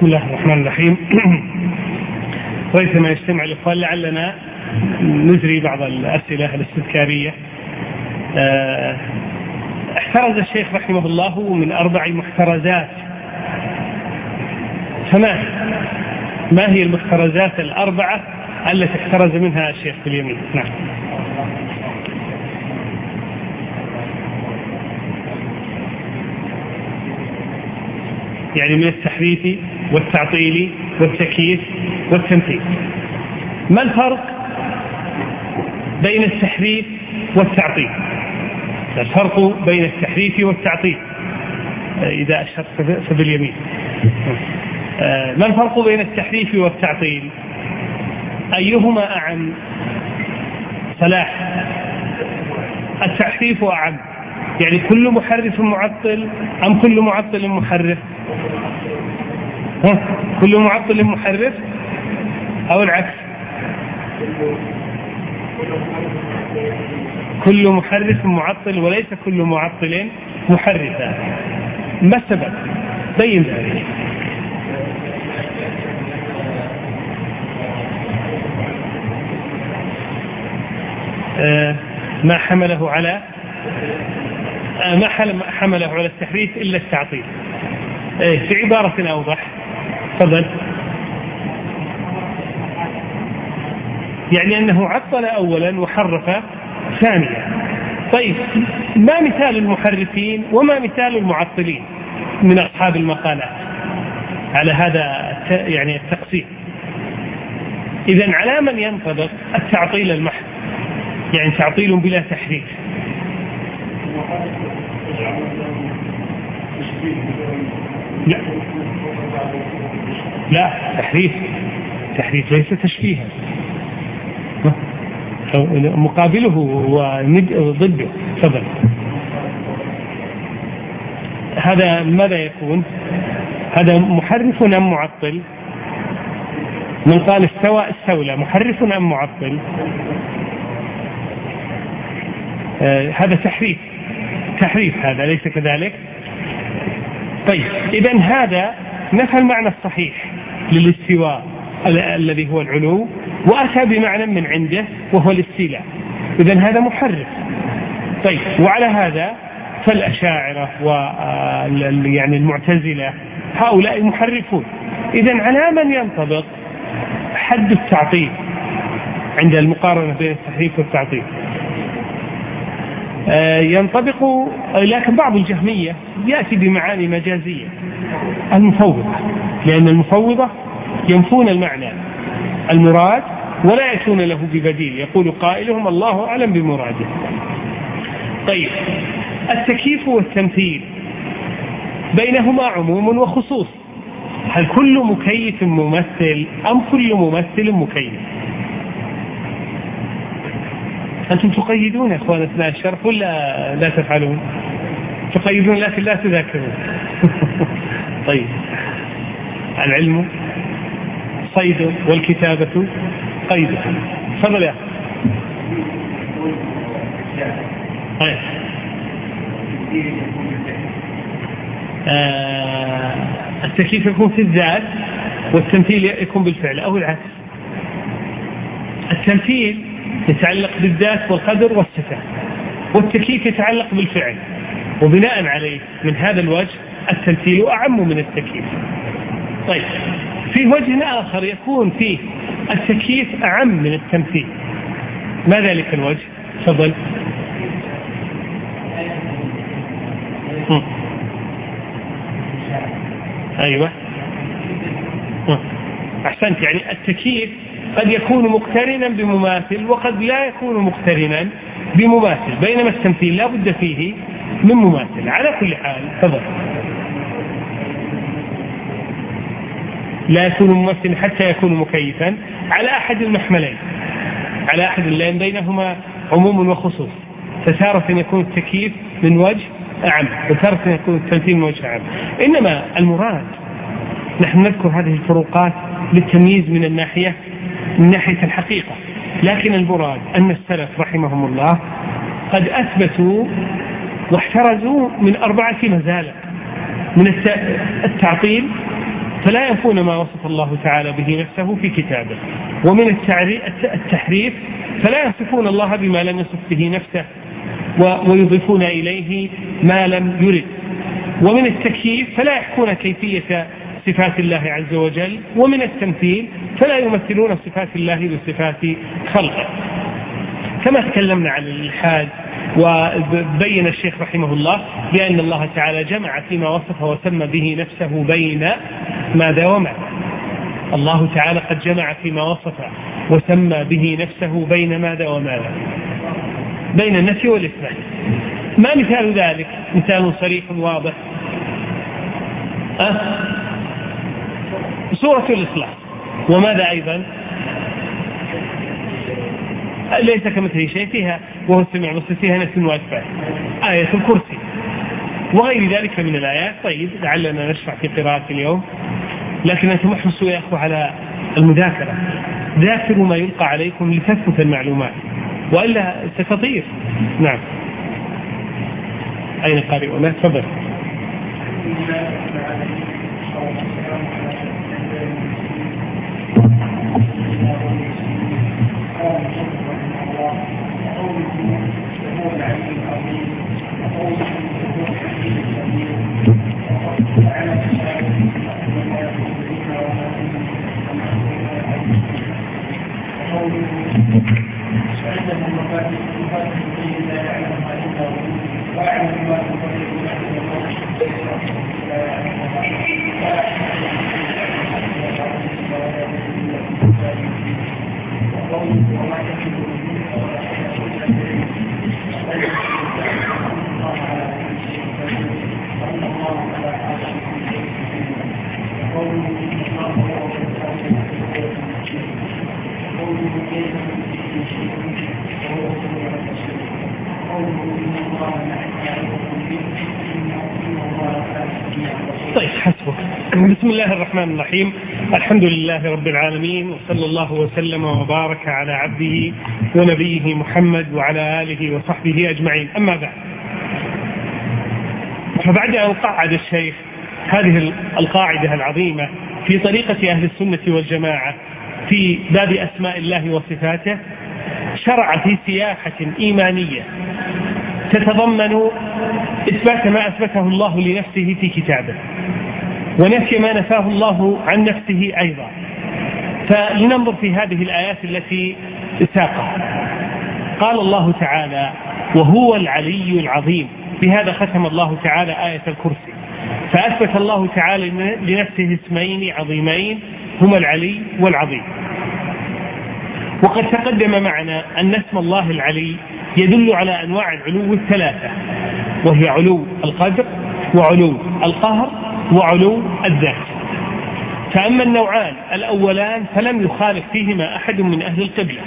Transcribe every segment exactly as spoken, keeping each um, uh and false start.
الله الرحمن الرحيم. ريثما يجتمع الإخوان لعلنا نجري بعض الأسئلة الاستذكارية. احترز الشيخ رحمه الله من أربع محترزات، فما ما هي المحترزات الأربعة التي احترز منها الشيخ في اليمين؟ نعم. يعني من التحريف والتعطيل والتكييف والتمثيل. ما الفرق بين التحريف والتعطيل؟ الفرق بين التحريف والتعطيل إذا أشرت فباليمين. ما الفرق بين التحريف والتعطيل؟ أيهما أعم صلاح؟ التحريف أعم، يعني كل محرف معطل أم كل معطل محرف؟ ها؟ كل معطل محرف أو العكس؟ كل محرف معطل وليس كل معطل محرفا. ما السبب؟ بين ذلك. آه ما حمله على آه ما حمله على التحريف إلا التعطيل. آه في عبارة أوضح. تفضل. يعني أنه عطل أولا وحرف ثانيا. طيب ما مثال المحرفين وما مثال المعطلين من أصحاب المقالات على هذا يعني التقسيم؟ إذن على من ينطبق التعطيل المحض، يعني تعطيل بلا تحريف؟ لا لا، تحريف تحريف ليس تشبيها، مقابله وضده. تفضل. هذا ماذا يكون؟ هذا محرف أم معطل؟ من قال استوى استولى، محرف أم معطل؟ آه هذا تحريف تحريف هذا ليس كذلك؟ طيب إذن هذا نفى المعنى الصحيح للاستواء الذي هو العلو وأتى بمعنى من عنده وهو الاستيلاء. إذن هذا محرف. طيب وعلى هذا فالأشاعرة ويعني المعتزلة هؤلاء محرفون. إذن على من ينطبق حد التعطيل عند المقارنة بين التحريف والتعطيل؟ ينطبق، لكن بعض الجهمية يأتي بمعاني مجازية، المفوضة، لأن المفوضة ينفون المعنى المراد ولا يأتون له ببديل، يقول قائلهم الله أعلم بمراده. طيب التكييف والتمثيل بينهما عموم وخصوص، هل كل مكيف ممثل أم كل ممثل مكيف؟ أنتم تقيدون يا أخوان أثناء الشرح ولا لا تفعلون؟ تقيدون لكن لا تذاكرون. طيب العلم صيد والكتابة قيد. تفضل يا أخي. آه التكييف يكون في الذات والتمثيل يكون بالفعل أو العكس. التمثيل يتعلق بالذات والقدر والصفة، والتكييف يتعلق بالفعل، وبناء عليه من هذا الوجه التمثيل أعم من التكييف. طيب في وجه آخر يكون فيه التكييف أعم من التمثيل، ما ذلك الوجه؟ تفضل. أيوة أحسنت. يعني التكييف قد يكون مقترنا بمماثل وقد لا يكون مقترنا بمماثل، بينما التمثيل لا بد فيه من مماثل. على كل حال تفضل. لا يكون ممثل حتى يكون مكيفا على أحد المحملين، على أحد اللين بينهما عموم وخصوص، فتارة يكون التكييف من وجه أعم وتارة يكون التمثيل من وجه أعم. إنما المراد نحن نذكر هذه الفروقات للتمييز من الناحية من ناحية الحقيقة، لكن المراد أن السلف رحمهم الله قد أثبتوا واحترزوا من أربعة مزالق: من التعطيل فلا ينفون ما وصف الله تعالى به نفسه في كتابه. ومن التحريف فلا يصفون الله بما لم يصف به نفسه ويضيفون إليه ما لم يرد. ومن التكييف فلا يحكون كيفية صفات الله عز وجل. ومن التمثيل فلا يمثلون صفات الله بصفات خلقه. كما تكلمنا عن الإلحاد، وبين الشيخ رحمه الله بأن الله تعالى جمع فيما وصف وسمى به نفسه بين ماذا وما. الله تعالى قد جمع فيما وصف وسمى به نفسه بين ماذا وماذا، بين النفي والإثبات. ما مثال ذلك؟ مثال صريح واضح، أه؟ سورة الإخلاص. وماذا أيضا؟ ليس كمثله شيء، فيها وهو السميع البصير، فيها نفي وإثبات. آية الكرسي وغير ذلك من الآيات. طيب لعلنا نشرع في قراءة اليوم، لكن أنتم احرصوا يا أخوة على المذاكرة، ذاكروا ما يلقى عليكم لتثبت المعلومات، وإلا ستطير. نعم. أين قارئنا؟ تفضل. طيب حسبك. بسم الله الرحمن الرحيم. الحمد لله رب العالمين، وصلى الله وسلم وبارك على عبده ونبيه محمد وعلى آله وصحبه أجمعين. أما بعد، فبعد أن قعد الشيخ هذه القاعدة العظيمة في طريقة أهل السنة والجماعة في باب أسماء الله وصفاته، شرع في سياحة إيمانية تتضمن إثبات ما أثبته الله لنفسه في كتابه، ونفي ما نفاه الله عن نفسه أيضا. فلننظر في هذه الآيات التي ساقها. قال الله تعالى: وهو العلي العظيم. بهذا ختم الله تعالى آية الكرسي، فأثبت الله تعالى لنفسه اسمين عظيمين هما العلي والعظيم. وقد تقدم معنا أن اسم الله العلي يدل على أنواع العلو الثلاثة، وهي علو القدر وعلو القهر وعلو الذات. فأما النوعان الأولان فلم يخالف فيهما أحد من أهل القبلة.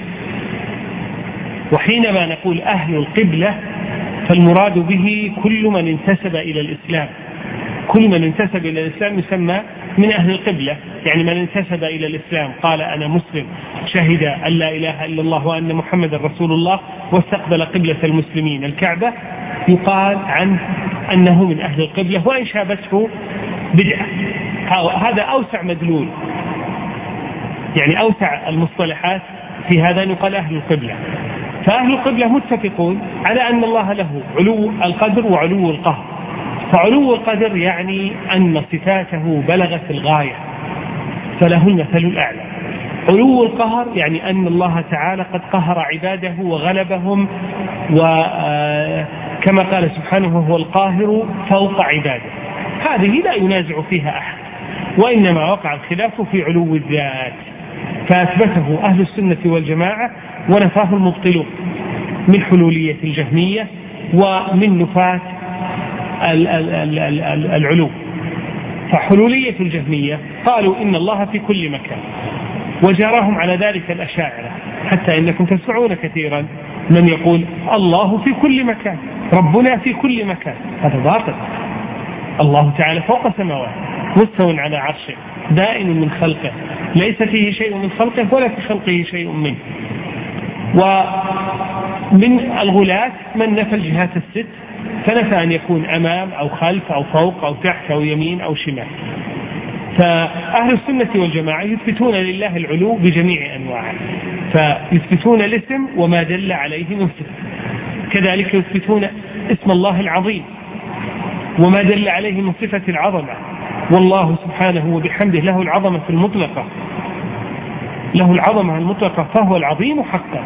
وحينما نقول أهل القبلة فالمراد به كل من انتسب إلى الإسلام. كل من انتسب إلى الإسلام يسمى من أهل القبلة، يعني من انتسب إلى الإسلام قال أنا مسلم، شهد أن لا إله إلا الله وأن محمد رسول الله، واستقبل قبلة المسلمين الكعبة، يقال عنه أنه من أهل القبلة، وإن شابته بدعة. هذا أوسع مدلول، يعني أوسع المصطلحات في هذا يقال أهل القبلة. فأهل القبلة متفقون على أن الله له علو القدر وعلو القهر. فعلو القدر يعني أن صفاته بلغت الغاية فله المثل الأعلى. علو القهر يعني أن الله تعالى قد قهر عباده وغلبهم، وكما قال سبحانه هو القاهر فوق عباده. هذه لا ينازع فيها أحد، وإنما وقع الخلاف في علو الذات، فأثبته أهل السنة والجماعة ونفاه المبطلون من حلولية الجهمية ومن نفاة العلو. فحلولية الجهمية قالوا إن الله في كل مكان، وجاراهم على ذلك الأشاعرة، حتى إنكم تسمعون كثيرا من يقول الله في كل مكان، ربنا في كل مكان. هذا باطل. الله تعالى فوق سماوات مستوى على عرشه دائم من خلقه، ليس فيه شيء من خلقه ولا في خلقه شيء منه. ومن الغلاة من نفى الجهات الست، فنفى أن يكون أمام أو خلف أو فوق أو تحت أو يمين أو شمال. فأهل السنة والجماعة يثبتون لله العلو بجميع أنواعه، فيثبتون الاسم وما دل عليه من صفة. كذلك يثبتون اسم الله العظيم وما دل عليه من صفة العظمة، والله سبحانه وبحمده له العظمة المطلقة، له العظمة المطلقة، فهو العظيم حقا.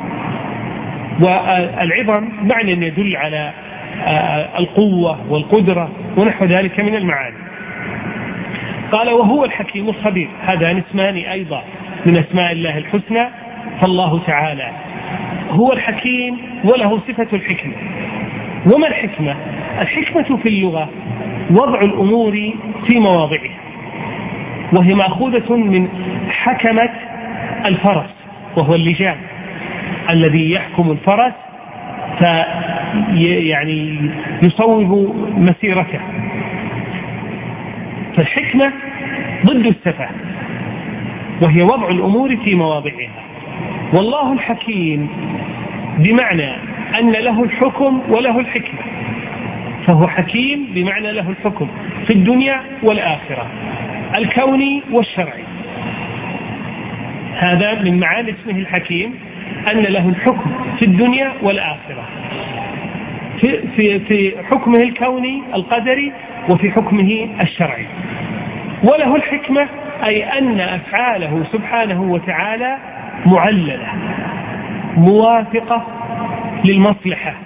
والعظم معنى يدل على القوة والقدرة ونحو ذلك من المعاني. قال وهو الحكيم الخبير، هذان اسمان أيضا من أسماء الله الحسنى. فالله تعالى هو الحكيم وله صفة الحكمة. وما الحكمة؟ الحكمة في اللغة وضع الأمور في مواضعها، وهي مأخوذة من حكمة الفرس، وهو اللجام الذي يحكم الفرس فيعني يصوب مسيرته. فالحكمة ضد السفة، وهي وضع الأمور في مواضعها. والله الحكيم بمعنى أن له الحكم وله الحكمة، فهو حكيم بمعنى له الحكم في الدنيا والآخرة، الكوني والشرعي. هذا من معاني اسمه الحكيم، أن له الحكم في الدنيا والآخرة، في, في, في حكمه الكوني القدري وفي حكمه الشرعي. وله الحكمة أي أن أفعاله سبحانه وتعالى معللة موافقة للمصلحة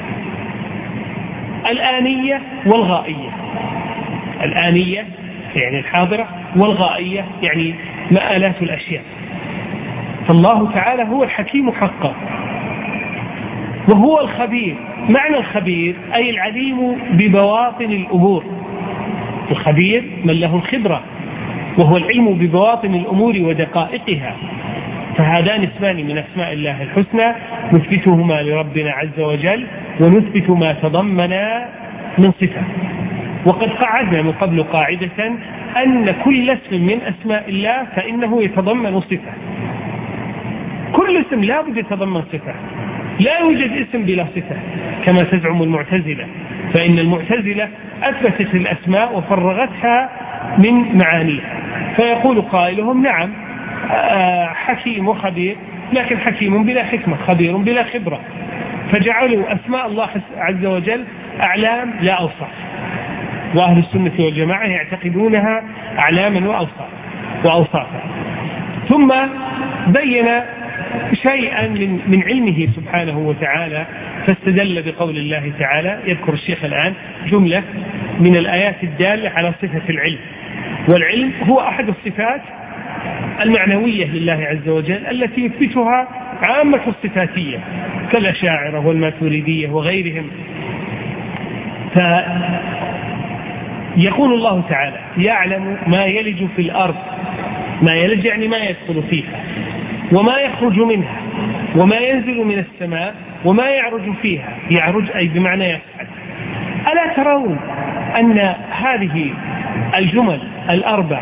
الآنية والغائية. الآنية يعني الحاضرة، والغائية يعني مآلات الأشياء. فالله تعالى هو الحكيم حقا. وهو الخبير، معنى الخبير أي العليم ببواطن الأمور. الخبير من له الخبرة، وهو العلم ببواطن الأمور ودقائقها. فهذان اسمان من أسماء الله الحسنى نثبتهما لربنا عز وجل، ونثبت ما تضمنا من صفة. وقد قعدنا من قبل قاعدة أن كل اسم من أسماء الله فإنه يتضمن صفة. كل اسم لا بد يتضمن صفة، لا يوجد اسم بلا صفة كما تزعم المعتزلة. فإن المعتزلة أثبتت الأسماء وفرغتها من معانيها، فيقول قائلهم نعم حكيم وخبير، لكن حكيم بلا حكمة، خبير بلا خبرة، فجعلوا أسماء الله عز وجل أعلام لا أوصاف. وأهل السنة والجماعة يعتقدونها أعلاما وأوصاف وأوصافا. ثم بين شيئا من من علمه سبحانه وتعالى، فاستدل بقول الله تعالى. يذكر الشيخ الآن جملة من الآيات الدالة على صفة العلم. والعلم هو أحد الصفات المعنوية لله عز وجل التي يثبتها عامة الصفاتية كالأشاعرة والماتريدية وغيرهم. فيقول الله تعالى يعلم ما يلج في الأرض، ما يلج يعني ما يدخل فيها، وما يخرج منها، وما ينزل من السماء، وما يعرج فيها. يعرج أي بمعنى يصعد. ألا ترون أن هذه الجمل الأربع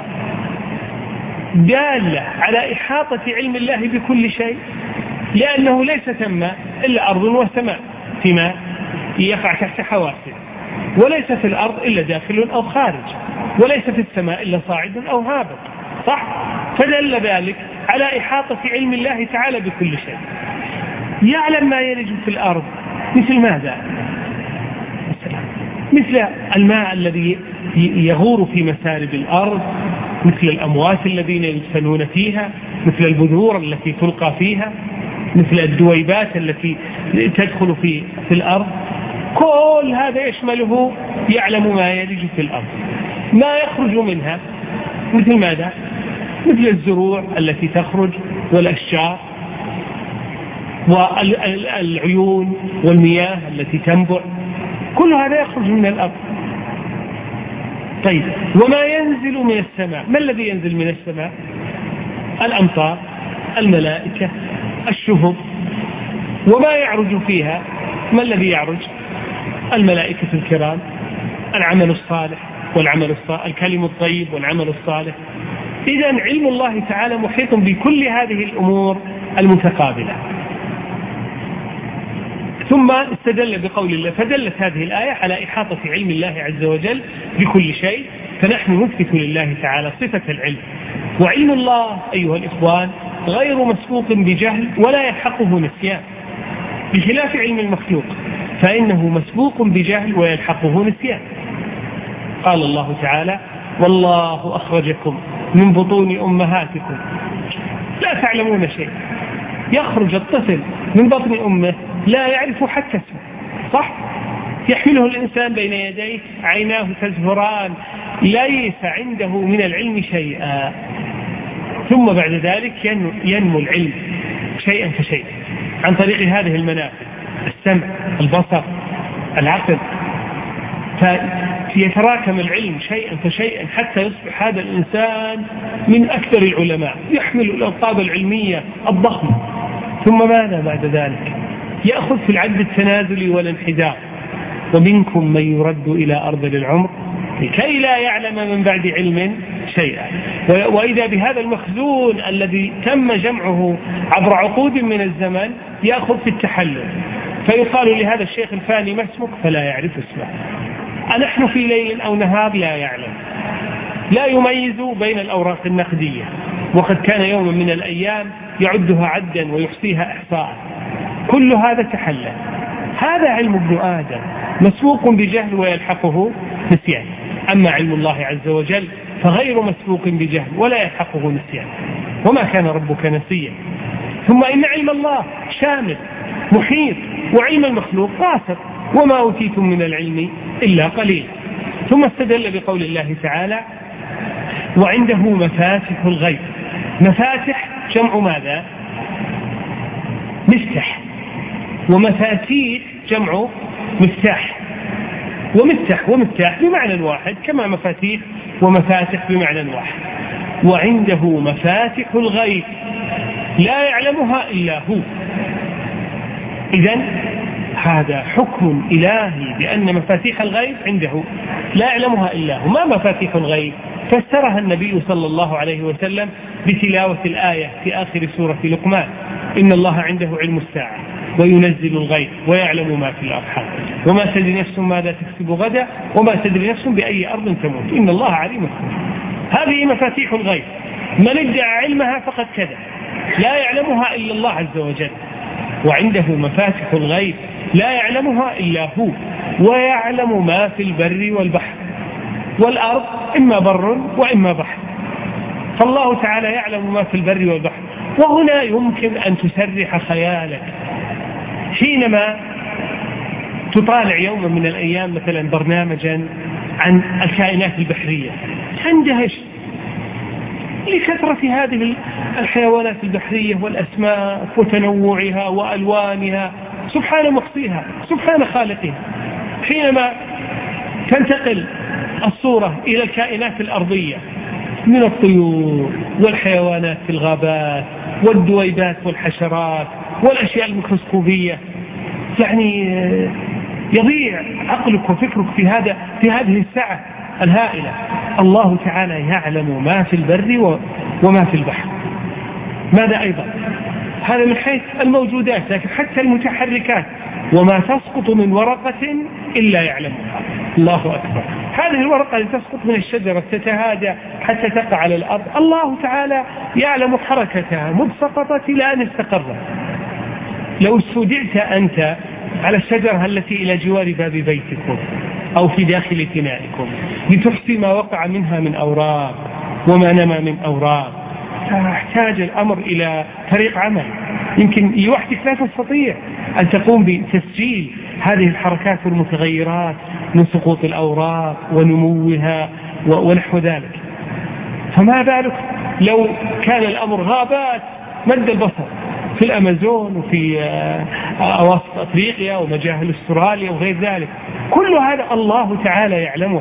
دالة على إحاطة علم الله بكل شيء؟ لأنه ليس ثم إلا أرض وسماء فيما يقع تحت حواسه، وليس في الأرض إلا داخل أو خارج، وليس في السماء إلا صاعد أو هابط، صح؟ فدل ذلك على إحاطة علم الله تعالى بكل شيء. يعلم ما يلج في الأرض مثل ماذا؟ مثل الماء الذي يغور في مسارب الأرض، مثل الأموات الذين يدفنون فيها، مثل البذور التي تلقى فيها، مثل الدويبات التي تدخل في في الأرض. كل هذا يشمله يعلم ما يلج في الأرض. ما يخرج منها مثل ماذا؟ مثل الزروع التي تخرج والأشجار والعيون والمياه التي تنبع، كل هذا يخرج من الأرض. طيب، وما ينزل من السماء، ما الذي ينزل من السماء؟ الأمطار، الملائكة، الشهب. وما يعرج فيها، ما الذي يعرج؟ الملائكة الكرام، العمل الصالح والعمل الصالح، الكلم الطيب والعمل الصالح. إذن علم الله تعالى محيط بكل هذه الأمور المتقابلة. ثم استدل بقول الله، فدلت هذه الآية على إحاطة علم الله عز وجل بكل شيء، فنحن نثبت لله تعالى صفة العلم. وعلم الله أيها الإخوان غير مسبوق بجهل ولا يلحقه نسيان، بخلاف علم المخلوق فإنه مسبوق بجهل ويلحقه نسيان. قال الله تعالى: والله أخرجكم من بطون أمهاتكم لا تعلمون شيء. يخرج الطفل من بطن أمه لا يعرف حتى اسمه، صح؟ يحمله الإنسان بين يديه، عيناه تزهران، ليس عنده من العلم شيئا، ثم بعد ذلك ينمو العلم شيئا فشيئا عن طريق هذه المنافذ: السمع، البصر، العقل. فيتراكم العلم شيئا فشيئا حتى يصبح هذا الإنسان من أكثر العلماء، يحمل الألقاب العلمية الضخمة. ثم ماذا بعد ذلك؟ يأخذ في العد التنازلي والانحدار: ومنكم من يرد إلى أرذل العمر لكي لا يعلم من بعد علم شيئا. وإذا بهذا المخزون الذي تم جمعه عبر عقود من الزمن يأخذ في التحلل، فيقال لهذا الشيخ الفاني: ما اسمك؟ فلا يعرف اسمه. أنحن في ليل أو نهار؟ لا يعلم، لا يميز بين الأوراق النقدية، وقد كان يوما من الأيام يعدها عدا ويحصيها إحصاء. كل هذا تحلل. هذا علم ابن آدم مسبوق بجهل ويلحقه نسيان. أما علم الله عز وجل فغير مسبوق بجهل ولا يلحقه نسيان. وما كان ربك نسيا. ثم إن علم الله شامل محيط، وعلم المخلوق قاصر: وما أوتيتم من العلم إلا قليل. ثم استدل بقول الله تعالى: وعنده مفاتح الغيب. مفاتح جمع ماذا؟ مفتاح. ومفاتيح جمع مفتاح. ومفتاح ومفتاح بمعنى واحد، كما مفاتيح ومفاتح بمعنى واحد. وعنده مفاتح الغيب لا يعلمها إلا هو. إذن هذا حكم إلهي بأن مفاتيح الغيب عنده لا يعلمها إلا هو. ما مفاتيح الغيب؟ فسرها النبي صلى الله عليه وسلم بتلاوة الآية في آخر سورة لقمان: إن الله عنده علم الساعة وينزل الغيب ويعلم ما في الأرحام وما تدري نفس ماذا تكسب غدا وما تدري نفس بأي أرض تموت إن الله عليم خبير. هذه مفاتيح الغيب، من ادعى علمها فقد كذب، لا يعلمها إلا الله عز وجل. وعنده مفاتيح الغيب لا يعلمها إلا هو، ويعلم ما في البر والبحر والأرض، إما بر وإما بحر. فالله تعالى يعلم ما في البر والبحر. وهنا يمكن أن تسرح خيالك حينما تطالع يوما من الأيام مثلا برنامجا عن الكائنات البحرية، تندهش لكثرة هذه الحيوانات البحرية والأسماك وتنوعها وألوانها، سبحان محصيها سبحان خالقها. حينما تنتقل الصورة إلى الكائنات الأرضية من الطيور والحيوانات في الغابات والدويبات والحشرات والأشياء الميكروسكوبية، يعني يضيع عقلك وفكرك في هذا في هذه الساعة الهائلة. الله تعالى يعلم ما في البر وما في البحر. ماذا أيضا؟ هذا من حيث الموجودات، لكن حتى المتحركات: وما تسقط من ورقة إلا يعلمها. الله أكبر. هذه الورقة التي تسقط من الشجرة تتهادى حتى تقع على الأرض، الله تعالى يعلم حركتها مذ سقطت إلى أن استقرت. لو استودعت أنت على الشجرة التي إلى جوار باب بيتكم أو في داخل فنائكم لتحصي ما وقع منها من أوراق وما نما من أوراق، فاحتاج الأمر إلى فريق عمل. يمكن لوحدك لا تستطيع أن تقوم بتسجيل هذه الحركات والمتغيرات من سقوط الأوراق ونموها ونحو ذلك. فما بالك لو كان الأمر غابات مد البصر في الأمازون وفي أواسط أفريقيا ومجاهل استراليا وغير ذلك، كل هذا الله تعالى يعلمه.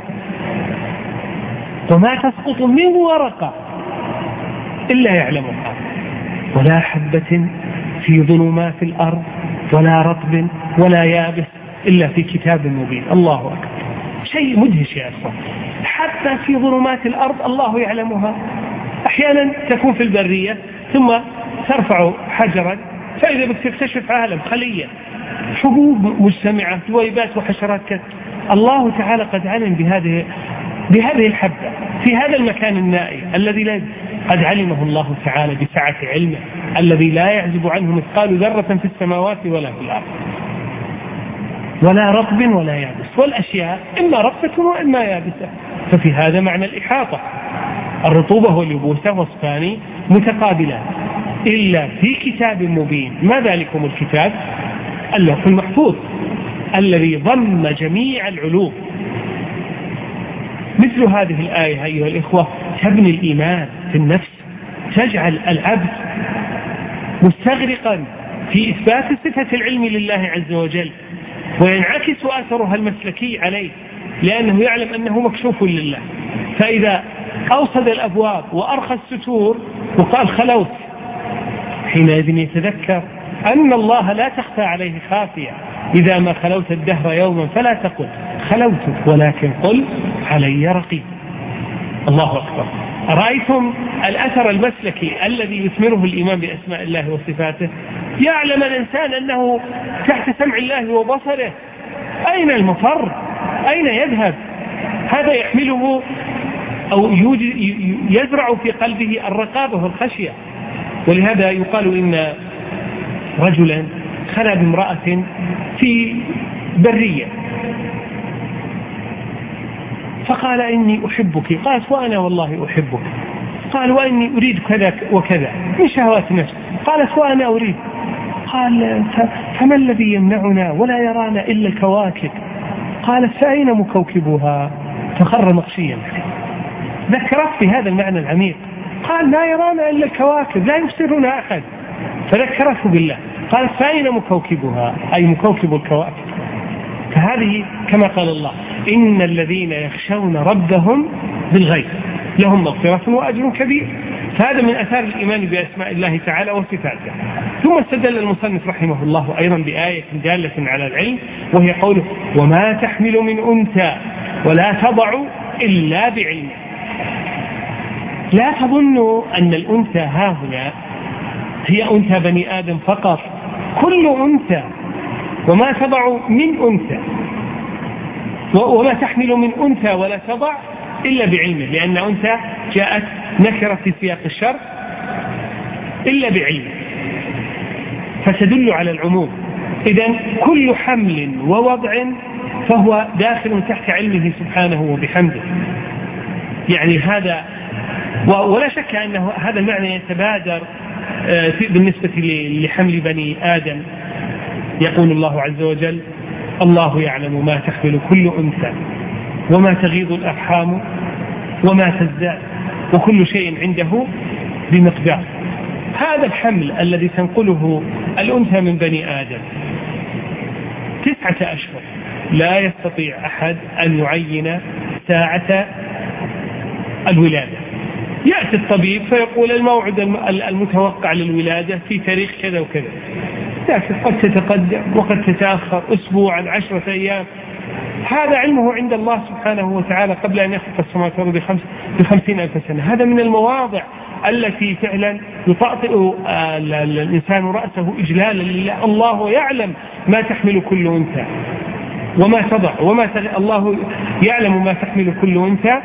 وما تسقط من ورقة إلا يعلمها، ولا حبة في ظلمات الأرض ولا رطب ولا يابس إلا في كتاب مبين. الله أكبر. شيء مدهش يا أخوان. حتى في ظلمات الأرض الله يعلمها. أحيانا تكون في البرية ثم ترفع حجرا فإذا بك تكتشف عالم خلية، حبوب مجتمعة، دويبات وحشرات كثيرة. الله تعالى قد علم بهذه بهذه الحبة في هذا المكان النائي الذي لا قد علمه الله تعالى بسعة علمه الذي لا يعزب عنه مثقال ذرة في السماوات ولا في الأرض، ولا رطب ولا يابس، والأشياء إما رطبة وإما يابسة، ففي هذا معنى الإحاطة. الرطوبة واليبوسة وصفان متقابلان، إلا في كتاب مبين. ما ذلكم الكتاب؟ اللوح المحفوظ الذي ضم جميع العلوم. مثل هذه الآية أيها الإخوة تبني الإيمان في النفس، تجعل العبد مستغرقا في إثبات صفة العلم لله عز وجل، وينعكس أثرها المسلكي عليه لأنه يعلم أنه مكشوف لله. فإذا أوصد الأبواب وأرخى الستور وقال خلوت، حينئذ يتذكر أن الله لا تخفى عليه خافية. إذا ما خلوت الدهر يوما فلا تقل خلوت، ولكن قل علي رقيب. الله أكبر. أرأيتم الأثر المسلكي الذي يثمره الإيمان بأسماء الله وصفاته؟ يعلم الإنسان أنه تحت سمع الله وبصره، أين المفر؟ أين يذهب؟ هذا يحمله أو يزرع في قلبه الرقابة والخشية. ولهذا يقال إن رجلا خلى بامرأة في برية فقال إني أحبك، قالت وأنا والله أحبك، قال وإني أريد كذا وكذا من شهوات نفس، قالت وأنا أريد، قال فما الذي يمنعنا ولا يرانا إلا الكواكب، قالت فأين مكوكبها؟ فخر مغشيا. ذكرت بهذا المعنى العميق، قال لا يرانا إلا الكواكب لا يبصرنا أحد، فذكرته بالله، قالت فأين مكوكبها؟ أي مكوكب الكواكب. فهذه كما قال الله إن الذين يخشون ربهم بالغيب لهم مغفرة وأجر كبير. فهذا من أثار الإيمان بأسماء الله تعالى وصفاته. ثم استدل المصنف رحمه الله أيضا بآية دالة على العلم، وهي قوله وما تحمل من أنثى ولا تضع إلا بعلمه. لا تظنوا أن الأنثى ها هنا هي أنثى بني آدم فقط، كل أنثى، وما تضع من أنثى، وما تحمل من أنثى ولا تضع إلا بعلمه، لأن أنثى جاءت نكرة في سياق الشر إلا بعلمه فتدل على العموم. إذن كل حمل ووضع فهو داخل تحت علمه سبحانه وبحمده. يعني هذا، ولا شك أن هذا المعنى يتبادر بالنسبة لحمل بني آدم. يقول الله عز وجل الله يعلم ما تحمل كل أنثى وما تغيض الأرحام وما تزداد وكل شيء عنده بمقدار. هذا الحمل الذي تنقله الأنثى من بني آدم تسعة أشهر، لا يستطيع أحد أن يعين ساعة الولادة. يأتي الطبيب فيقول الموعد المتوقع للولادة في تاريخ كذا وكذا، لكن قد تتقدم وقد تتأخر أسبوعا عشرة أيام. هذا علمه عند الله سبحانه وتعالى قبل أن يخلق السماوات والأرض بخمس بخمسين ألف سنة. هذا من المواضع التي فعلا يطأطئ الإنسان رأسه إجلالا لله. الله يعلم ما تحمل كل أنثى وما تضع وما تغ... الله يعلم ما تحمل كل أنثى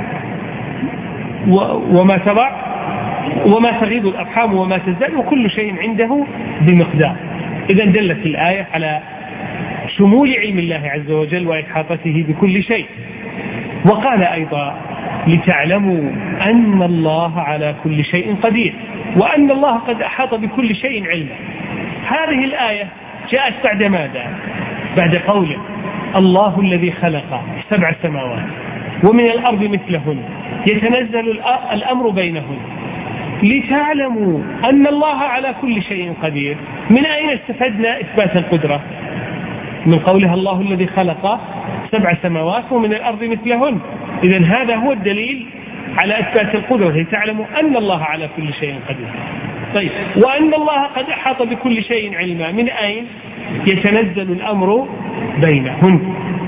وما تضع وما تغيض الأرحام وما تزداد وكل شيء عنده بمقدار. إذن دلت الآية على شمول علم الله عز وجل وإحاطته بكل شيء. وقال أيضا لتعلموا أن الله على كل شيء قدير وأن الله قد أحاط بكل شيء علما. هذه الآية جاءت بعد ماذا؟ بعد قوله الله الذي خلق سبع سماوات ومن الأرض مثلهن يتنزل الأمر بينهن لتعلموا أن الله على كل شيء قدير. من أين استفدنا إثبات القدرة؟ من قولها الله الذي خلق سبع سماوات ومن الأرض مثلهن. إذن هذا هو الدليل على إثبات القدرة، لتعلموا أن الله على كل شيء قدير. طيب، وأن الله قد أحاط بكل شيء علما. من أين؟ يتنزل الأمر بينهن.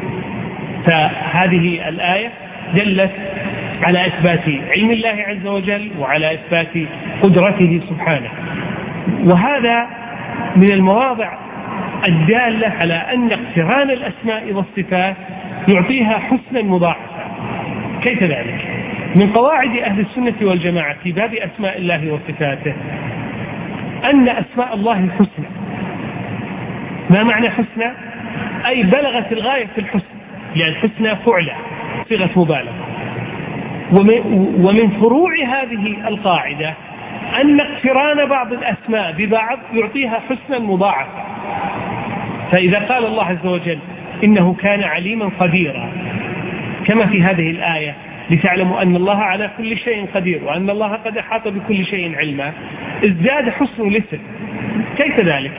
فهذه الآية دلت على إثبات علم الله عز وجل وعلى إثبات قدرته سبحانه. وهذا من المواضع الدالة على أن اقتران الأسماء والصفات يعطيها حسنا مضاعفا. كيف ذلك؟ من قواعد أهل السنة والجماعة في باب أسماء الله وصفاته أن أسماء الله حسنى. ما معنى حسنى؟ أي بلغت الغاية في الحسن، يعني حسنى فعلة صيغة مبالغة. ومن فروع هذه القاعدة أن اقتران بعض الأسماء ببعض يعطيها حسنا مضاعفا. فإذا قال الله عز وجل إنه كان عليما قديرا كما في هذه الآية لتعلموا أن الله على كل شيء قدير وأن الله قد أحاط بكل شيء علما، ازداد حسن الاسم. كيف ذلك؟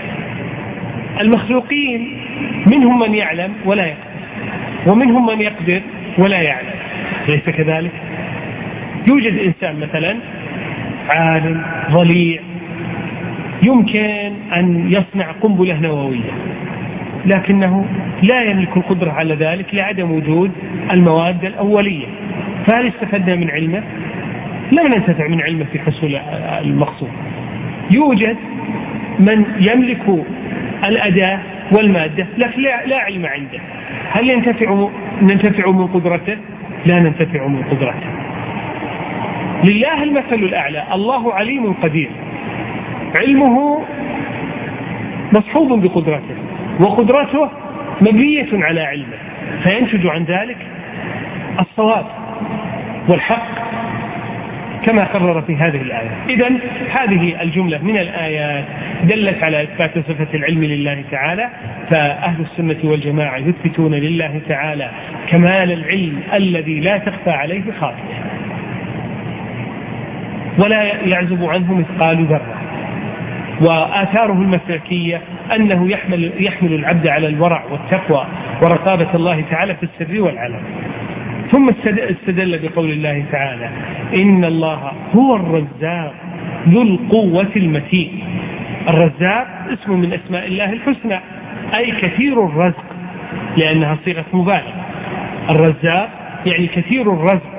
المخلوقين منهم من يعلم ولا يقدر، ومنهم من يقدر ولا يعلم، ليس كذلك؟ يوجد إنسان مثلا عالم ضليع يمكن أن يصنع قنبلة نووية، لكنه لا يملك القدرة على ذلك لعدم وجود المواد الأولية. فهل استفدنا من علمه؟ لم ننتفع من علمه في حصول المقصود. يوجد من يملك الأداة والمادة لكن لا علم عنده، هل ينتفع ننتفع من قدرته؟ لا ننتفع من قدرته. لله المثل الأعلى، الله عليم قدير، علمه مصحوب بقدرته وقدرته مبنية على علمه، فينتج عن ذلك الصواب والحق كما قرر في هذه الآية. إذن هذه الجملة من الآيات دلت على إثبات صفة العلم لله تعالى، فأهل السنة والجماعة يثبتون لله تعالى كمال العلم الذي لا تخفى عليه خافية ولا يعزب عنه مثقال ذرة. وآثاره المسلكية أنه يحمل, يحمل العبد على الورع والتقوى ورقابة الله تعالى في السر والعلن. ثم استدل بقول الله تعالى إن الله هو الرزاق ذو القوة المتين. الرزاق اسم من أسماء الله الحسنى، أي كثير الرزق، لأنها صيغة مبالغة. الرزاق يعني كثير الرزق.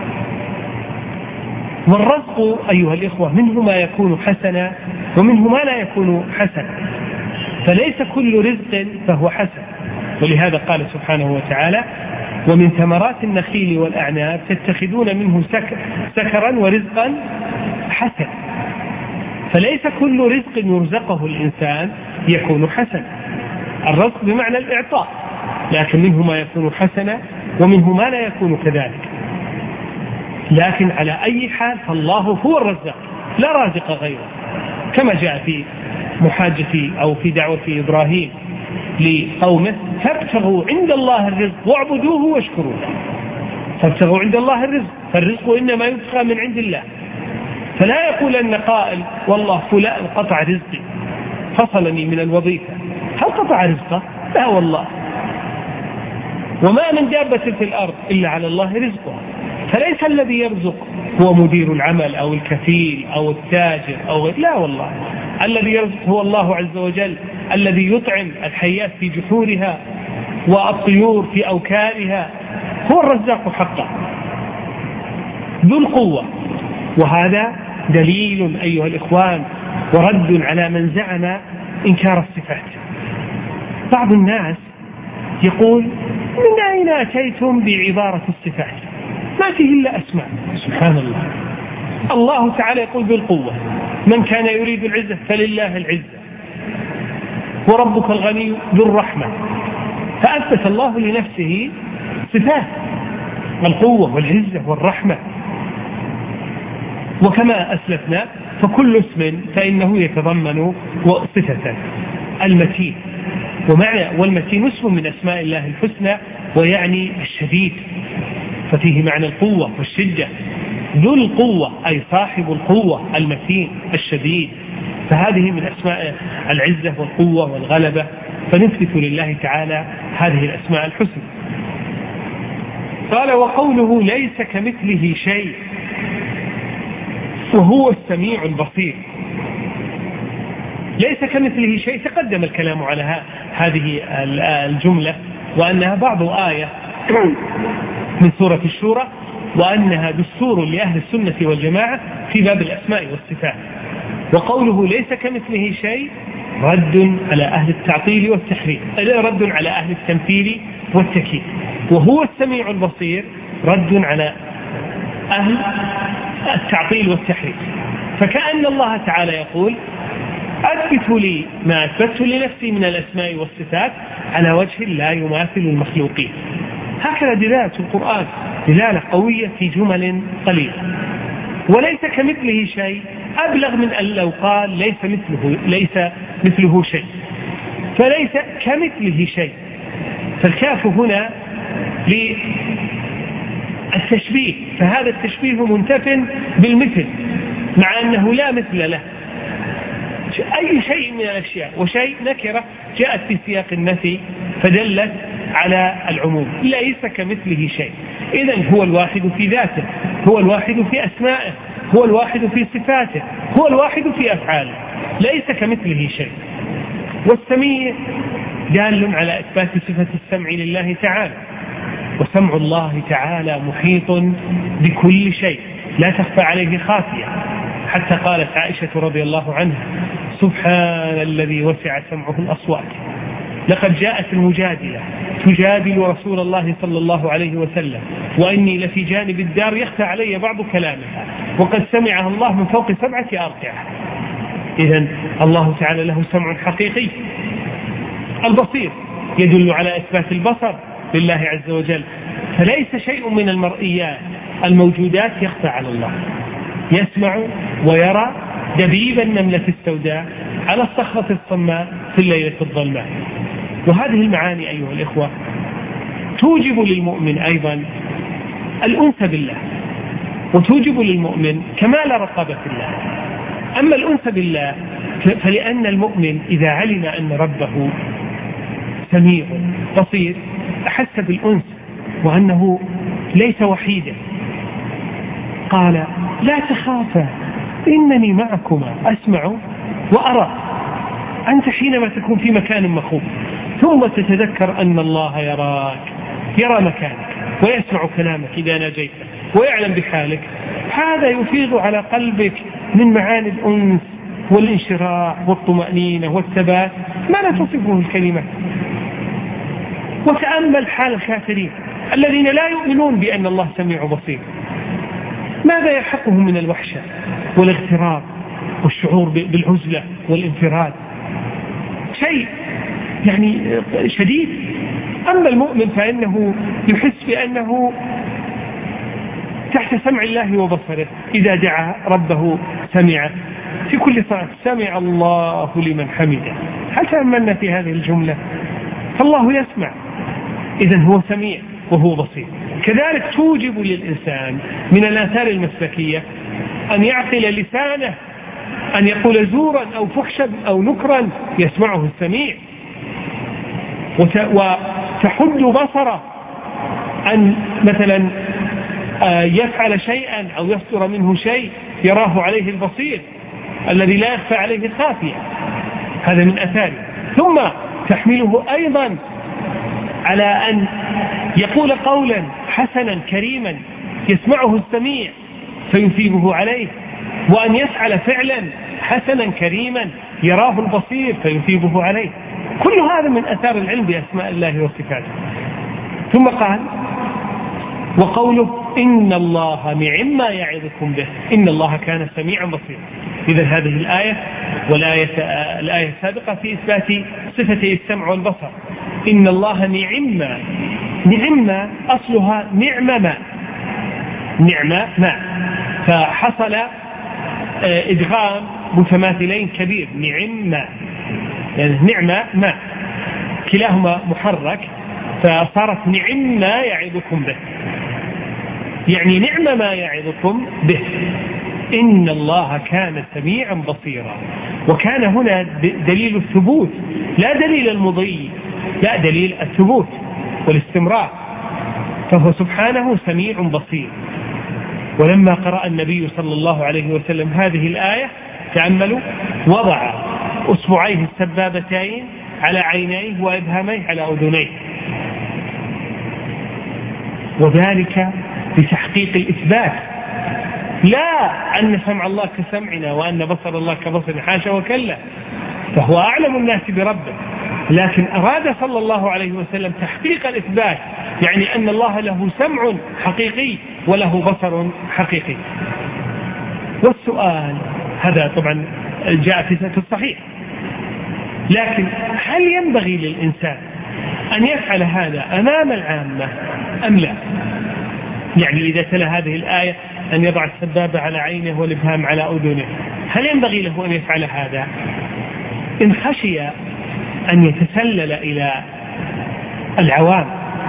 والرزق أيها الإخوة منه ما يكون حسنا ومنه ما لا يكون حسنا، فليس كل رزق فهو حسن. ولهذا قال سبحانه وتعالى ومن ثمرات النخيل والأعناب تتخذون منه سكر سكرا ورزقا حسنا. فليس كل رزق يرزقه الإنسان يكون حسنا. الرزق بمعنى الإعطاء، لكن منه ما يكون حسنا ومنه ما لا يكون كذلك. لكن على أي حال فالله هو الرزاق لا رازق غيره، كما جاء في محاجة أو في دعوة إبراهيم لقومه فابتغوا عند الله الرزق واعبدوه واشكروه. فابتغوا عند الله الرزق، فالرزق إنما يبتغى من عند الله. فلا يقول أن قائل والله فلان قطع رزقي فصلني من الوظيفة، هل قطع رزقه؟ لا والله. وما من دابة في الأرض إلا على الله رزقها. فليس الذي يرزق هو مدير العمل أو الكفيل أو التاجر أو غير، لا والله. الذي يرزق هو الله عز وجل الذي يطعم الحيات في جحورها والطيور في أوكارها، هو الرزاق حقا ذو القوة. وهذا دليل أيها الإخوان ورد على من زعم إنكار الصفات. بعض الناس يقول من أين أتيتم بعبارة الصفات؟ ما فيه إلا أسماء. سبحان الله. الله تعالى يقول بالقوة من كان يريد العزة فلله العزة وربك الغني ذو الرحمة. فأثبت الله لنفسه صفات القوة والعزة والرحمة. وكما أسلفنا فكل اسم فإنه يتضمن صفة المتين، ومعنى والمتين اسم من أسماء الله الحسنى ويعني الشديد، ففيه معنى القوة والشدة. ذو القوة أي صاحب القوة المتين الشديد. فهذه من أسماء العزة والقوة والغلبة، فنثبت لله تعالى هذه الأسماء الحسنى. قال وقوله ليس كمثله شيء وهو السميع البصير. ليس كمثله شيء تقدم الكلام على هذه الجملة وأنها بعض آية من سورة الشورى، وأنها دستور لأهل السنة والجماعة في باب الأسماء والصفات. وقوله ليس كمثله شيء رد على أهل التعطيل والتحريف، رد على أهل التمثيل والتكييف. وهو السميع البصير رد على أهل التعطيل والتحريف. فكأن الله تعالى يقول أثبتوا لي ما أثبت لنفسي من الأسماء والصفات على وجه لا يماثل المخلوقين. هكذا دلالة القرآن، دلالة قوية في جمل قليلة. وليس كمثله شيء أبلغ من أن لو قال ليس مثله, ليس مثله شيء، فليس كمثله شيء. فالكاف هنا للتشبيه، فهذا التشبيه منتف بالمثل مع أنه لا مثل له. أي شيء من الأشياء، وشيء نكرة جاءت في سياق النفي فدلت على العموم، ليس كمثله شيء. إذن هو الواحد في ذاته، هو الواحد في أسمائه، هو الواحد في صفاته، هو الواحد في أفعاله، ليس كمثله شيء. والسميع دال على إثبات صفة السمع لله تعالى، وسمع الله تعالى محيط بكل شيء لا تخفى عليه خافية. حتى قالت عائشة رضي الله عنها سبحان الذي وسع سمعه الأصوات. لقد جاءت المجادلة تجادل رسول الله صلى الله عليه وسلم وإني لفي جانب الدار يخفى علي بعض كلامها وقد سمعها الله من فوق سبعة أرقعة. إذن الله تعالى له سمع حقيقي. البصير يدل على إثبات البصر لله عز وجل، فليس شيء من المرئيات الموجودات يخفى على الله. يسمع ويرى دبيب النملة السوداء على الصخرة الصماء في الليلة الظلماء. وهذه المعاني أيها الإخوة توجب للمؤمن أيضا الأنس بالله، وتوجب للمؤمن كمال رقابة الله. أما الأنس بالله فلأن المؤمن إذا علم أن ربه سميع بصير أحس بالأنس وأنه ليس وحيدا. قال لا تخافا إنني معكما أسمع وأرى. أنت حينما تكون في مكان مخوف ثم تتذكر أن الله يراك، يرى مكانك ويسمع كلامك إذا ناجيت ويعلم بحالك، هذا يفيض على قلبك من معاني الأنس والانشراح والطمأنينة والثبات ما لا تصفه الكلمات. وتأمل حال الكافرين الذين لا يؤمنون بأن الله سميع بصير، ماذا يلحقهم من الوحشة والاغتراب والشعور بالعزلة والانفراد، شيء يعني شديد. أما المؤمن فإنه يحس بأنه تحت سمع الله وبصره، إذا دعا ربه سمع في كل صلاة، سمع الله لمن حمده. هل تأملنا في هذه الجملة؟ فالله يسمع، إذن هو سميع وهو بصير. كذلك توجب للإنسان من الآثار المسلكية أن يعقل لسانه، أن يقول زورا أو فحشا أو نكرا يسمعه السميع، وتحد بصره أن مثلا يفعل شيئا أو يصدر منه شيء يراه عليه البصير الذي لا يخفى عليه خافية، هذا من أثاره. ثم تحمله أيضا على أن يقول قولا حسنا كريما يسمعه السميع فيثيبه عليه، وأن يفعل فعلا حسنا كريما يراه البصير فيثيبه عليه. كل هذا من أثار العلم بأسماء الله وصفاته. ثم قال وقوله إن الله نعم يعظكم به، إن الله كان سميعا بصيرا. إذا هذه الآية والآية الآية السابقة في إثبات صفتي السمع والبصر. إن الله نعم، نعم أصلها نعم ما، نعم ما، فحصل إدغام متماثلين كبير، نعم ما يعني نعم ما كلاهما محرك فصارت نعم ما يعظكم به، يعني نعم ما يعظكم به. إن الله كان سميعا بصيرا. وكان هنا دليل الثبوت لا دليل المضي، لا دليل الثبوت والاستمرار، فهو سبحانه سميع بصير. ولما قرأ النبي صلى الله عليه وسلم هذه الآية تأملوا وضع أصبعيه السبابتين على عينيه وإبهاميه على أذنيه، وذلك بتحقيق الإثبات، لا أن سمع الله كسمعنا وأن بصر الله كبصر، حاشا وكلا، فهو أعلم الناس بربه، لكن أراد صلى الله عليه وسلم تحقيق الإثبات يعني أن الله له سمع حقيقي وله بصر حقيقي. والسؤال هذا طبعا جاء في الصحيح، لكن هل ينبغي للإنسان أن يفعل هذا أمام العامة أم لا؟ يعني إذا تلا هذه الآية أن يضع السبابة على عينه والإبهام على أذنه، هل ينبغي له أن يفعل هذا؟ إن خشي أن يتسلل إلى العوام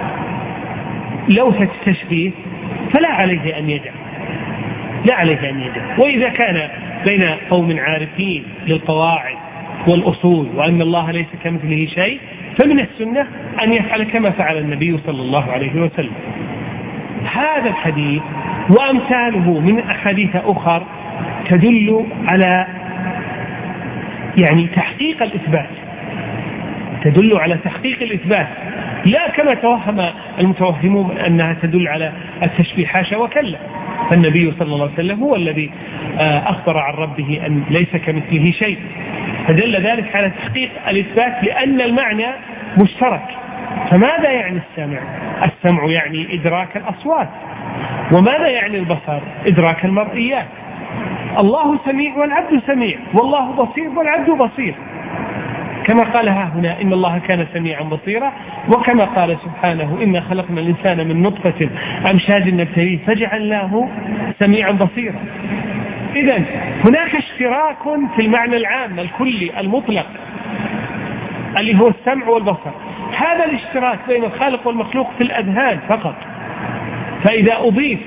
لوثة التشبيه فلا عليه أن يدع، لا عليه أن يدع. وإذا كان بين قوم عارفين للقواعد والأصول وأن الله ليس كمثله شيء، فمن السنة أن يفعل كما فعل النبي صلى الله عليه وسلم. هذا الحديث وأمثاله من أحاديث أخر تدل على يعني تحقيق الإثبات، تدل على تحقيق الإثبات، لا كما توهم المتوهمون أنها تدل على التشبيه، حاشا وكلا. فالنبي صلى الله عليه وسلم هو الذي أخبر عن ربه أن ليس كمثله شيء، فدل ذلك على تحقيق الإثبات لأن المعنى مشترك. فماذا يعني السمع؟ السمع يعني إدراك الأصوات. وماذا يعني البصر؟ إدراك المرئيات. الله سميع والعبد سميع، والله بصير والعبد بصير، كما قالها هنا إن الله كان سميعا بصيرا، وكما قال سبحانه إنا خلقنا الإنسان من نطفة أمشاج نبتليه فجعلناه سميعا بصيرا. إذن هناك اشتراك في المعنى العام الكلي المطلق اللي هو السمع والبصر. هذا الاشتراك بين الخالق والمخلوق في الأذهان فقط، فإذا أضيف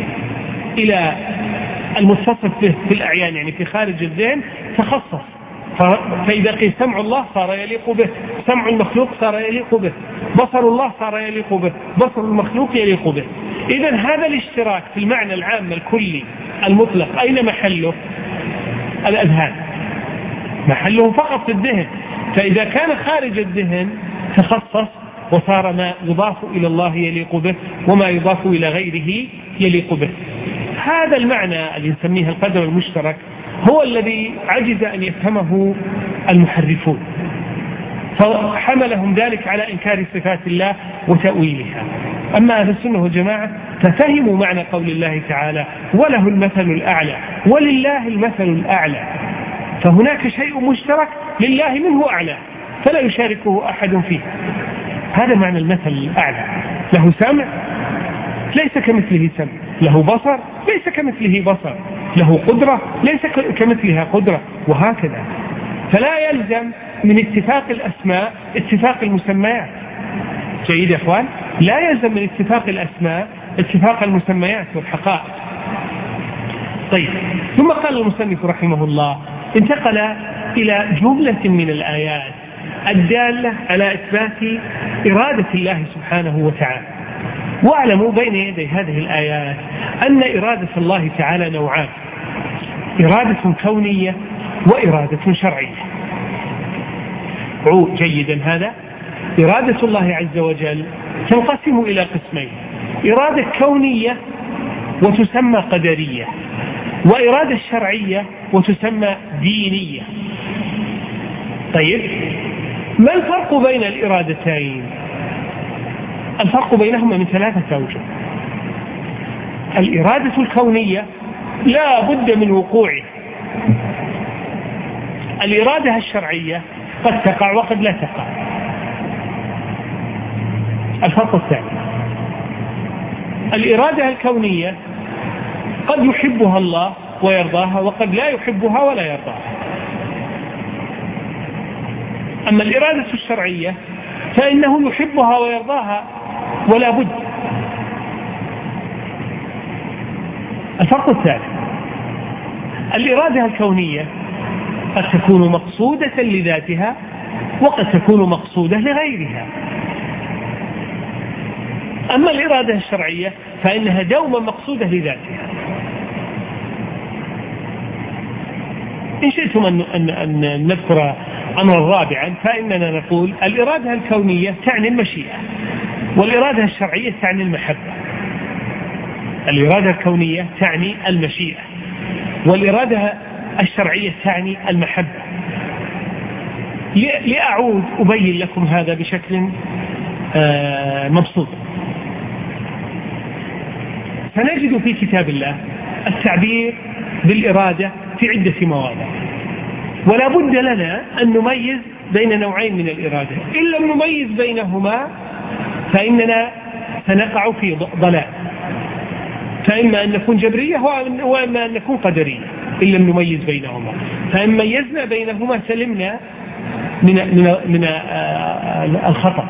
إلى المتصف به في الأعيان يعني في خارج الذهن تخصص، فإذا قيل سمع الله صار يليق به، سمع المخلوق صار يليق به، بصر الله صار يليق به، بصر المخلوق يليق به. إذن هذا الاشتراك في المعنى العام الكلي المطلق أين محله؟ الأذهان، محله فقط في الذهن. فإذا كان خارج الذهن تخصص وصار ما يضاف إلى الله يليق به وما يضاف إلى غيره يليق به. هذا المعنى اللي نسميه القدر المشترك هو الذي عجز أن يفهمه المحرفون، فحملهم ذلك على إنكار صفات الله وتأويلها. أما أهل السنة والجماعة ففهموا معنى قول الله تعالى وله المثل الأعلى، ولله المثل الأعلى، فهناك شيء مشترك لله منه أعلى فلا يشاركه أحد فيه. هذا معنى المثل الأعلى. له سمع ليس كمثله سمع، له بصر ليس كمثله بصر، له قدرة ليس كمثلها قدرة، وهكذا. فلا يلزم من اتفاق الأسماء اتفاق المسميات. جيد يا أخوان؟ لا يلزم من اتفاق الأسماء اتفاق المسميات والحقائق. طيب، ثم قال المصنف رحمه الله انتقل إلى جملة من الآيات الدالة على إثبات إرادة الله سبحانه وتعالى. واعلموا بين يدي هذه الآيات أن إرادة الله تعالى نوعان: إرادة كونية وإرادة شرعية. عو جيدا هذا. إرادة الله عز وجل تنقسم إلى قسمين: إرادة كونية وتسمى قدرية، وإرادة شرعية وتسمى دينية. طيب، ما الفرق بين الإرادتين؟ الفرق بينهما من ثلاثة أوجه. الإرادة الكونية لا بد من وقوعها. الإرادة الشرعية قد تقع وقد لا تقع. الفرق الثاني: الإرادة الكونية قد يحبها الله ويرضاها وقد لا يحبها ولا يرضاها. أما الإرادة الشرعية فإنه يحبها ويرضاها ولا بد. الفرق الثالث: الإرادة الكونية قد تكون مقصودة لذاتها وقد تكون مقصودة لغيرها. أما الإرادة الشرعية فإنها دوما مقصودة لذاتها. إن شئتم أن, أن, أن نذكر أمرا رابعا فإننا نقول الإرادة الكونية تعني المشيئة، والإرادة الشرعية تعني المحبة. الإرادة الكونية تعني المشيئة، والإرادة الشرعية تعني المحبة. لأعود أبين لكم هذا بشكل مبسوط. فنجد في كتاب الله التعبير بالإرادة في عدة مواضع، ولا بد لنا أن نميز بين نوعين من الإرادة. إن لم نميز بينهما فإننا سنقع في ضلال، فإما أن نكون جبرية وإما أن نكون قدرية إن لم نميز بينهما. فإن ميزنا بينهما سلمنا من من من الخطأ.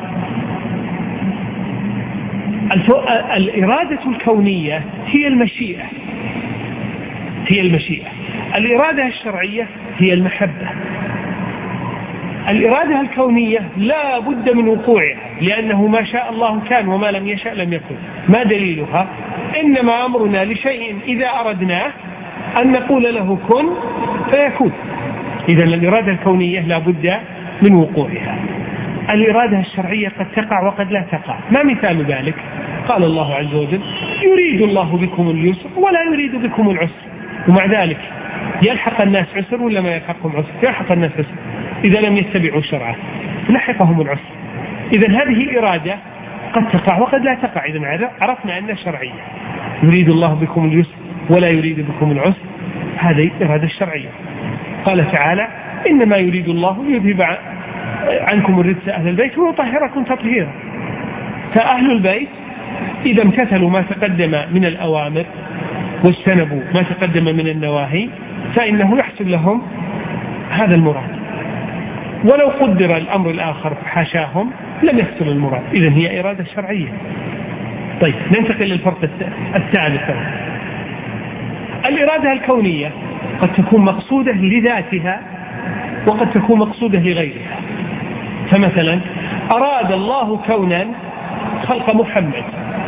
الإرادة الكونية هي المشيئة هي المشيئة الإرادة الشرعية هي المحبة. الإرادة الكونية لا بد من وقوعها، لأنه ما شاء الله كان وما لم يشاء لم يكن. ما دليلها؟ إنما أمرنا لشيء إذا أردناه أن نقول له كن فيكون. إذا الإرادة الكونية لا بد من وقوعها. الإرادة الشرعية قد تقع وقد لا تقع. ما مثال ذلك؟ قال الله عز وجل يريد الله بكم اليسر ولا يريد بكم العسر، ومع ذلك يلحق الناس عسر ولا ما يلحقهم عسر؟ يلحق الناس عسر إذا لم يتبعوا شرعه لحقهم العسر. إذا هذه إرادة قد تقع وقد لا تقع. إذا عرفنا أنها شرعية، يريد الله بكم اليسر ولا يريد بكم العسر، هذه إرادة الشرعية. قال تعالى إنما يريد الله يذهب عنكم الرجس أهل البيت ويطهركم تطهيرا. فأهل البيت إذا امتثلوا ما تقدم من الأوامر واجتنبوا ما تقدم من النواهي فإنه يحصل لهم هذا المراد، ولو قدر الأمر الآخر حاشاهم لم يحصل المراد. إذن هي إرادة شرعية. طيب ننتقل للفرق الثالث. الإرادة الكونية قد تكون مقصودة لذاتها وقد تكون مقصودة لغيرها. فمثلا أراد الله كونا خلق محمد،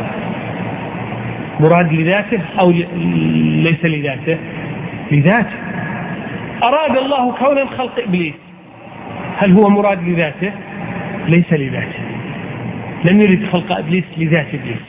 مراد لذاته أو ليس لذاته؟ لذاته. أراد الله كونا خلق إبليس، هل هو مراد لذاته؟ ليس لذاته. لم يرد خلق إبليس لذات إبليس.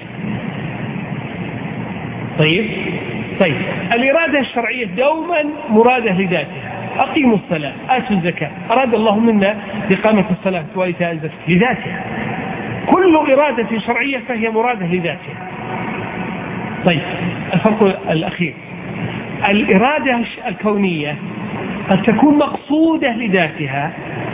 طيب طيب الإرادة الشرعية دوما مرادة لذاتها. أقيموا الصلاة آتوا الزكاة، أراد الله منا إقامة الصلاة وإيتاء الزكاة لذاتها. كل إرادة شرعية فهي مرادة لذاتها. طيب الفرق الأخير، الإرادة الكونية قد تكون مقصودة لذاتها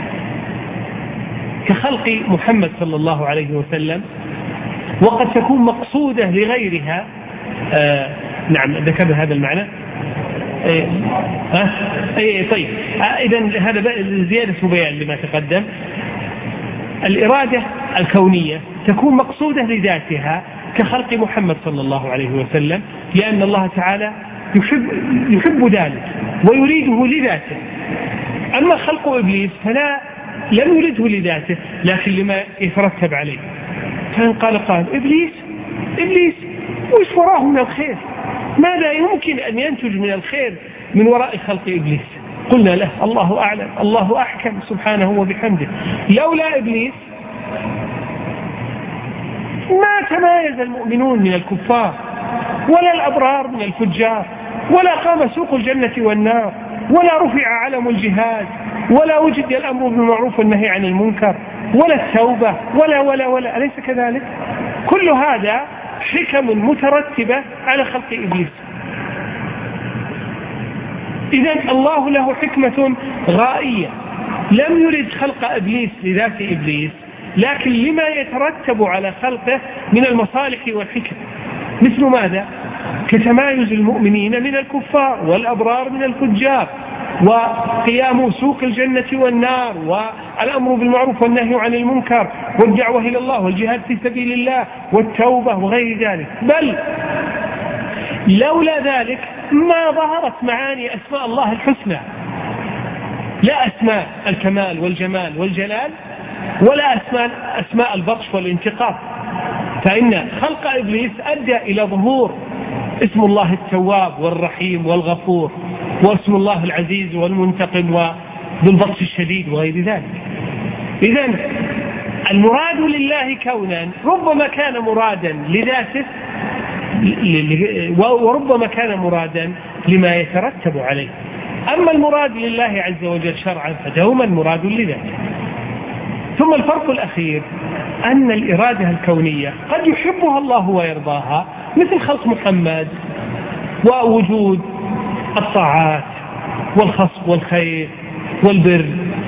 كخلق محمد صلى الله عليه وسلم، وقد تكون مقصودة لغيرها. آه نعم ذكر هذا المعنى. آه آه طيب آه إذن هذا زيادة بيان لما تقدم. الإرادة الكونية تكون مقصودة لذاتها كخلق محمد صلى الله عليه وسلم، لأن الله تعالى يحب, يحب ذلك ويريده لذاته. أما خلق إبليس فلا لم يريده لذاته لكن لما يترتب عليه. فإن قال قال إبليس إبليس وش وراه من الخير؟ ماذا يمكن أن ينتج من الخير من وراء خلق إبليس؟ قلنا له الله أعلم، الله أحكم سبحانه وبحمده. لولا إبليس ما تمايز المؤمنون من الكفار ولا الأبرار من الفجار، ولا قام سوق الجنة والنار، ولا رفع علم الجهاد، ولا وجد الأمر بالمعروف والنهي عن المنكر، ولا التوبة، ولا ولا ولا أليس كذلك؟ كل هذا حكم مترتبة على خلق إبليس. إذن الله له حكمة غائية، لم يرد خلق إبليس لذات إبليس لكن لما يترتب على خلقه من المصالح والحكم. مثل ماذا؟ كتمايز المؤمنين من الكفار والأبرار من الفجار، وقيام سوق الجنة والنار، والأمر بالمعروف والنهي عن المنكر، والدعوة إلى الله، والجهاد في سبيل الله، والتوبة وغير ذلك. بل لولا ذلك ما ظهرت معاني أسماء الله الحسنى، لا أسماء الكمال والجمال والجلال، ولا أسماء, أسماء البطش والانتقام. فإن خلق إبليس أدى إلى ظهور اسم الله التواب والرحيم والغفور، واسم الله العزيز والمنتقم وذو البطش الشديد وغير ذلك. إذن المراد لله كونا ربما كان مرادا لذاته وربما كان مرادا لما يترتب عليه. أما المراد لله عز وجل شرعا فدوما مراد لذاته. ثم الفرق الأخير أن الإرادة الكونية قد يحبها الله ويرضاها، مثل خلق محمد ووجود الطاعات والخصب والخير والبر،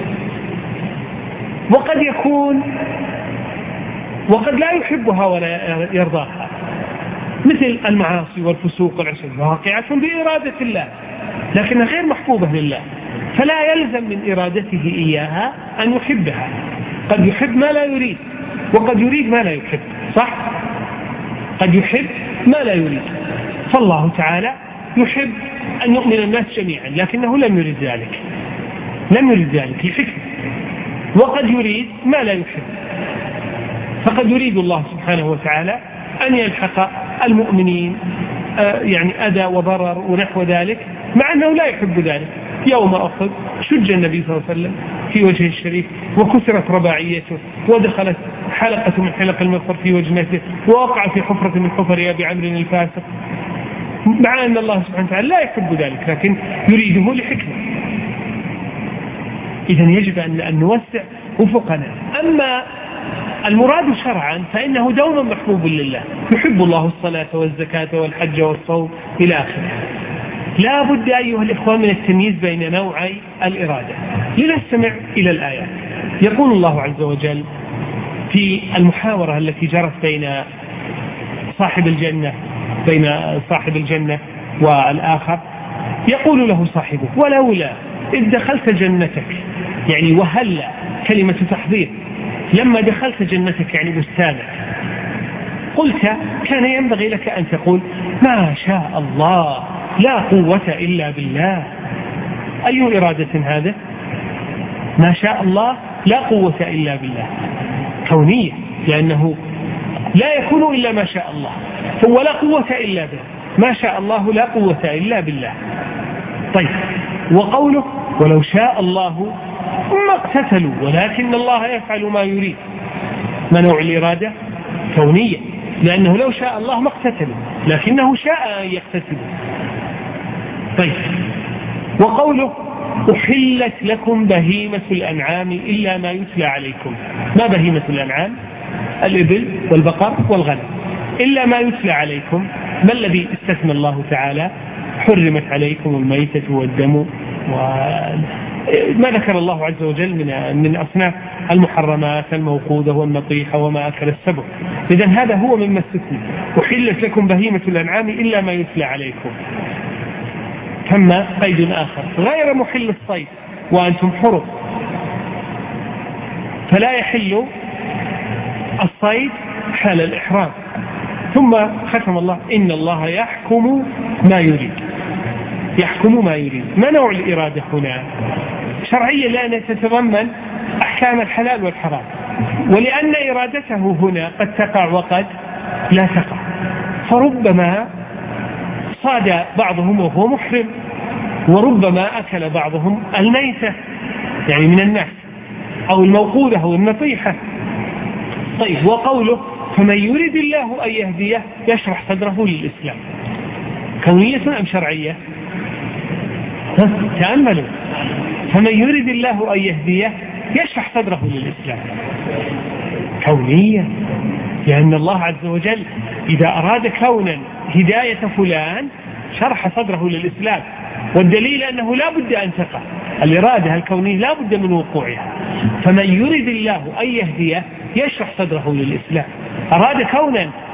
وقد يكون وقد لا يحبها ولا يرضاها، مثل المعاصي والفسوق والعصيان واقعة بإرادة الله لكنها غير محبوبة لله، فلا يلزم من إرادته إياها أن يحبها. قد يحب ما لا يريد، وقد يريد ما لا يحب، صح؟ قد يحب ما لا يريد. فالله تعالى يحب أن يؤمن الناس جميعا لكنه لم يريد ذلك، لم يريد ذلك لحكمة. وقد يريد ما لا يحب، فقد يريد الله سبحانه وتعالى أن يلحق المؤمنين يعني أذى وضرر ونحو ذلك، مع أنه لا يحب ذلك. يوم أخذ شج النبي صلى الله عليه وسلم في وجهه الشريف وكسرت رباعيته ودخلت حلقة من حلق المغفر في وجنته ووقع في حفرة من حفر أبي عمرو الفاسق، مع أن الله سبحانه وتعالى لا يحب ذلك لكن يريده لحكمة. إذن يجب أن نوسع أفقنا. أما المراد شرعا فإنه دوما محبوب لله، يحب الله الصلاة والزكاة والحج والصوم إلى آخره. لا بد أيها الإخوان من التمييز بين نوعي الإرادة. لنستمع إلى الآيات. يقول الله عز وجل في المحاورة التي جرت بين صاحب الجنة بين صاحب الجنة والآخر، يقول له صاحبه: ولولا إذ دخلت جنتك، يعني وهلا كلمة تحضير، لما دخلت جنتك يعني بستانك، قلت كان ينبغي لك أن تقول ما شاء الله لا قوة إلا بالله. أي إرادة هذا؟ ما شاء الله لا قوة إلا بالله، كونية، لأنه لا يكون إلا ما شاء الله، هو لا قوة إلا به، ما شاء الله لا قوة إلا بالله. طيب، وقوله ولو شاء الله ما اقتتلوا ولكن الله يفعل ما يريد، ما نوع الإرادة؟ كونية، لأنه لو شاء الله ما اقتتلوا لكنه شاء أن يقتتلوا. طيب، وقوله أحلت لكم بهيمة الأنعام إلا ما يتلى عليكم. ما بهيمة الأنعام؟ الإبل والبقر والغنم. إلا ما يتلى عليكم، ما الذي استثنى الله تعالى؟ حرمت عليكم الميتة والدم، وما ذكر الله عز وجل من من أصناف المحرمات الموقوذة والنطيحة وما أكل السبع. إذن هذا هو مما استثنى. أحلت لكم بهيمة الأنعام إلا ما يتلى عليكم. ثم قيد آخر: غير محل الصيد وأنتم حرم، فلا يحل الصيد حال الإحرام. ثم ختم الله: إن الله يحكم ما يريد. يحكم ما يريد. ما نوع الإرادة هنا؟ شرعية، لأنها تتضمن أحكام الحلال والحرام، ولأن إرادته هنا قد تقع وقد لا تقع، فربما صاد بعضهم وهو محرم، وربما أكل بعضهم الميتة يعني من الناس أو الموقوذة أو النطيحة. طيب، وقوله فمن يريد الله أن يهديه يشرح صدره للإسلام، كونية أم شرعية؟ تأملوا: فمن يريد الله أن يهديه يشرح صدره للإسلام، كونية، لأن الله عز وجل إذا أراد كونا هداية فلان شرح صدره للإسلام، والدليل أنه لا بد أن تقع الإرادة الكونية، لا بد من وقوعها. فمن يريد الله أن يهديه يشرح صدره للإسلام. أراد كونا